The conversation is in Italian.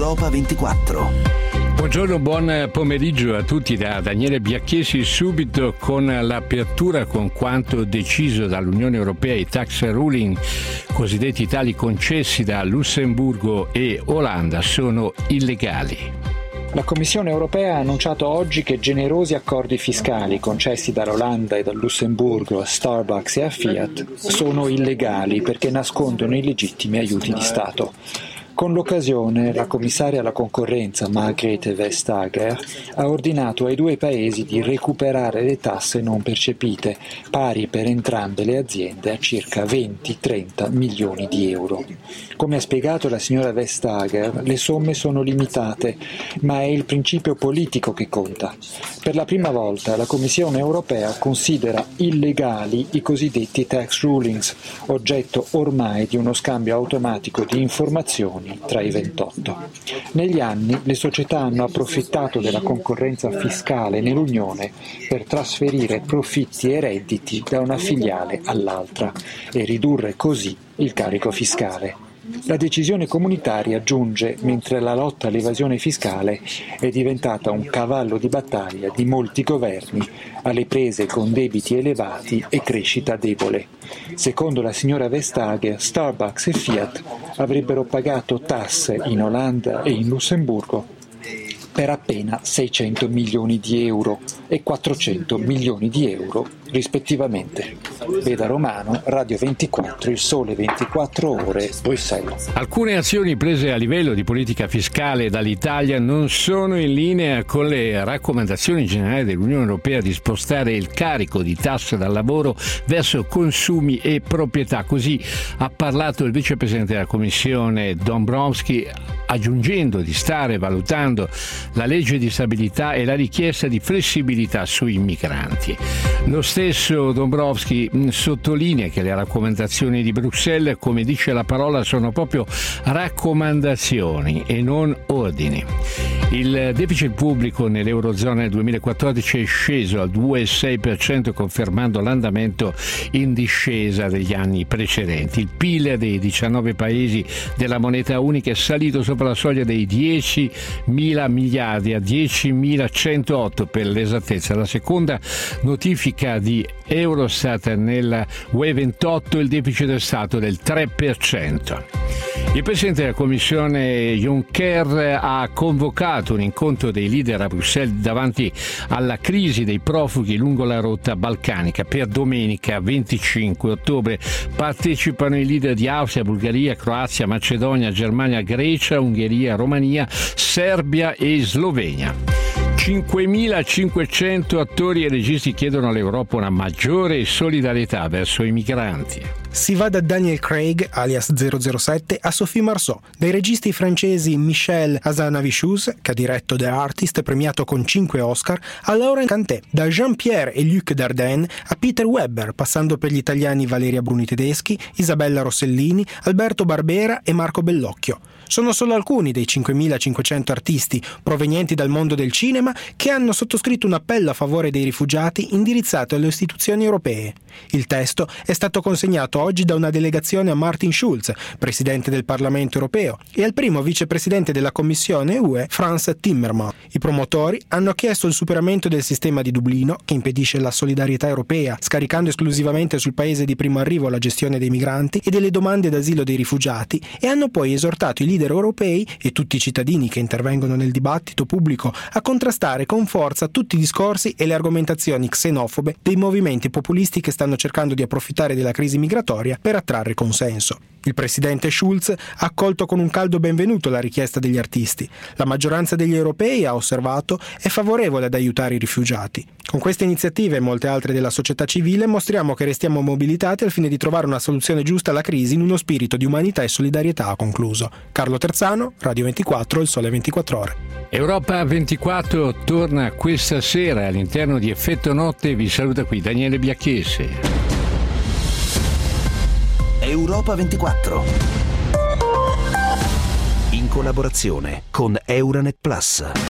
Europa 24. Buongiorno, buon pomeriggio a tutti da Daniele Biacchesi, subito con l'apertura con quanto deciso dall'Unione Europea. I tax ruling cosiddetti tali concessi da Lussemburgo e Olanda sono illegali. La Commissione europea ha annunciato oggi che generosi accordi fiscali concessi dall'Olanda e dal Lussemburgo a Starbucks e a Fiat sono illegali perché nascondono illegittimi aiuti di Stato. Con l'occasione, la commissaria alla concorrenza Margrethe Vestager ha ordinato ai due paesi di recuperare le tasse non percepite, pari per entrambe le aziende a circa 20-30 milioni di euro. Come ha spiegato la signora Vestager, le somme sono limitate, ma è il principio politico che conta. Per la prima volta la Commissione europea considera illegali i cosiddetti tax rulings, oggetto ormai di uno scambio automatico di informazioni tra i 28. Negli anni le società hanno approfittato della concorrenza fiscale nell'Unione per trasferire profitti e redditi da una filiale all'altra e ridurre così il carico fiscale. La decisione comunitaria giunge mentre la lotta all'evasione fiscale è diventata un cavallo di battaglia di molti governi alle prese con debiti elevati e crescita debole. Secondo la signora Vestager, Starbucks e Fiat avrebbero pagato tasse in Olanda e in Lussemburgo per appena 600 milioni di euro e 400 milioni di euro rispettivamente. Veda Romano, Radio 24, Il Sole 24 Ore, Bruxelles. Alcune azioni prese a livello di politica fiscale dall'Italia non sono in linea con le raccomandazioni generali dell'Unione Europea di spostare il carico di tasse dal lavoro verso consumi e proprietà. Così ha parlato il vicepresidente della Commissione Dombrovskis, aggiungendo di stare valutando la legge di stabilità e la richiesta di flessibilità sui migranti. Lo stesso Dombrovskis sottolinea che le raccomandazioni di Bruxelles, come dice la parola, sono proprio raccomandazioni e non ordini. Il deficit pubblico nell'Eurozona nel 2014 è sceso al 2,6%, confermando l'andamento in discesa degli anni precedenti. Il PIL dei 19 paesi della moneta unica è salito sopra la soglia dei 10.000 miliardi a 10.108 per l'esattezza. La seconda notifica di Eurostat nella UE28, il deficit è stato del 3%. Il Presidente della Commissione Juncker ha convocato un incontro dei leader a Bruxelles davanti alla crisi dei profughi lungo la rotta balcanica. Per domenica 25 ottobre partecipano i leader di Austria, Bulgaria, Croazia, Macedonia, Germania, Grecia, Ungheria, Romania, Serbia e Slovenia. 5.500 attori e registi chiedono all'Europa una maggiore solidarietà verso i migranti. Si va da Daniel Craig, alias 007, a Sophie Marceau, dai registi francesi Michel Hazanavicius, che ha diretto The Artist, premiato con 5 Oscar, a Laurent Cantet, da Jean-Pierre e Luc Dardenne a Peter Weber, passando per gli italiani Valeria Bruni Tedeschi, Isabella Rossellini, Alberto Barbera e Marco Bellocchio. Sono solo alcuni dei 5.500 artisti provenienti dal mondo del cinema che hanno sottoscritto un appello a favore dei rifugiati indirizzato alle istituzioni europee. Il testo è stato consegnato oggi da una delegazione a Martin Schulz, presidente del Parlamento europeo, e al primo vicepresidente della Commissione UE, Frans Timmermans. I promotori hanno chiesto il superamento del sistema di Dublino, che impedisce la solidarietà europea, scaricando esclusivamente sul paese di primo arrivo la gestione dei migranti e delle domande d'asilo dei rifugiati, e hanno poi esortato i leader europei e tutti i cittadini che intervengono nel dibattito pubblico a contrastare con forza tutti i discorsi e le argomentazioni xenofobe dei movimenti populisti che stanno cercando di approfittare della crisi migratoria per attrarre consenso. Il presidente Schulz ha accolto con un caldo benvenuto la richiesta degli artisti. La maggioranza degli europei, ha osservato, è favorevole ad aiutare i rifugiati. Con queste iniziative e molte altre della società civile mostriamo che restiamo mobilitati al fine di trovare una soluzione giusta alla crisi in uno spirito di umanità e solidarietà, ha concluso. Carlo Terzano, Radio 24, Il Sole 24 Ore. Europa 24 torna questa sera all'interno di Effetto Notte. Vi saluta qui Daniele Biacchesi. Europa 24, in collaborazione con Euranet Plus.